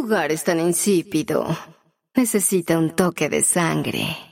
lugar es tan insípido. Necesita un toque de sangre.